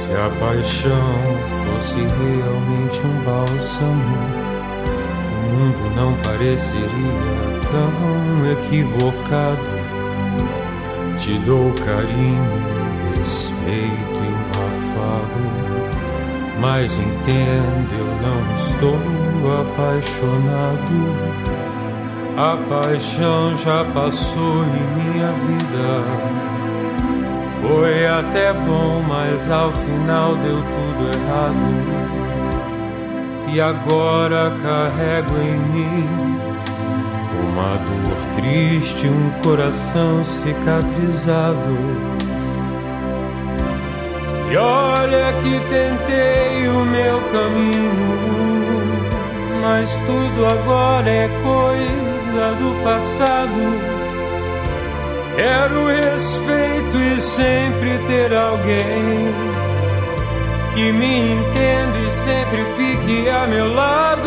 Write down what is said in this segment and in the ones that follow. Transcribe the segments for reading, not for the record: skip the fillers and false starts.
Se a paixão fosse realmente um bálsamo, o mundo não pareceria tão equivocado. Te dou carinho, respeito e um afago, mas entendo, eu não estou apaixonado. A paixão já passou em minha vida. Foi até bom, mas ao final deu tudo errado. E agora carrego em mim uma dor triste, um coração cicatrizado. E olha que tentei o meu caminho, mas tudo agora é coisa do passado. Quero respeito e sempre ter alguém que me entenda e sempre fique a meu lado.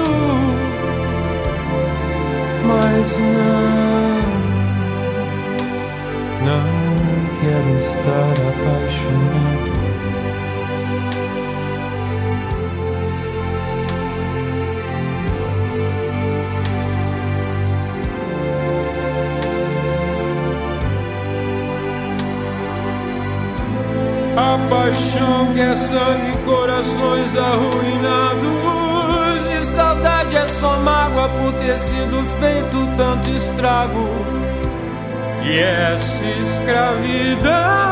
Mas não quero estar apaixonado. A paixão que é sangue e corações arruinados. E saudade é só mágoa por ter sido feito tanto estrago. E essa escravidão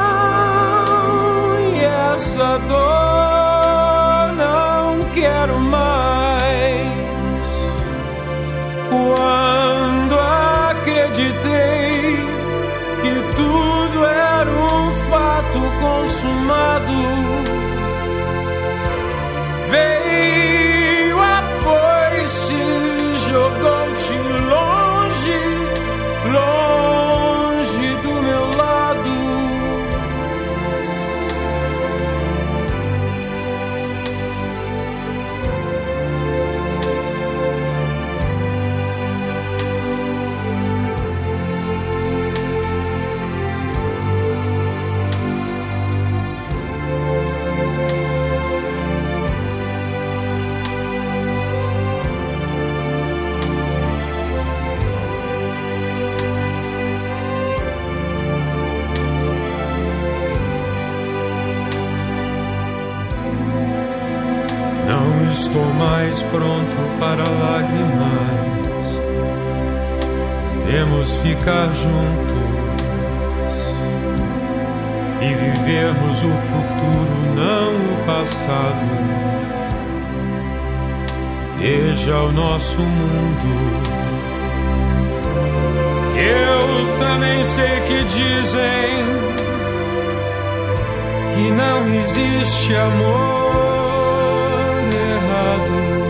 e essa dor não quero mais. Quando acreditei que tudo era um fato consumado, veio a foice, jogou-te longe, longe do meu lado. Não estou mais pronto para lágrimas. Temos ficar juntos e vivermos o futuro, não o passado. Veja o nosso mundo. Eu também sei que dizem que não existe amor errado.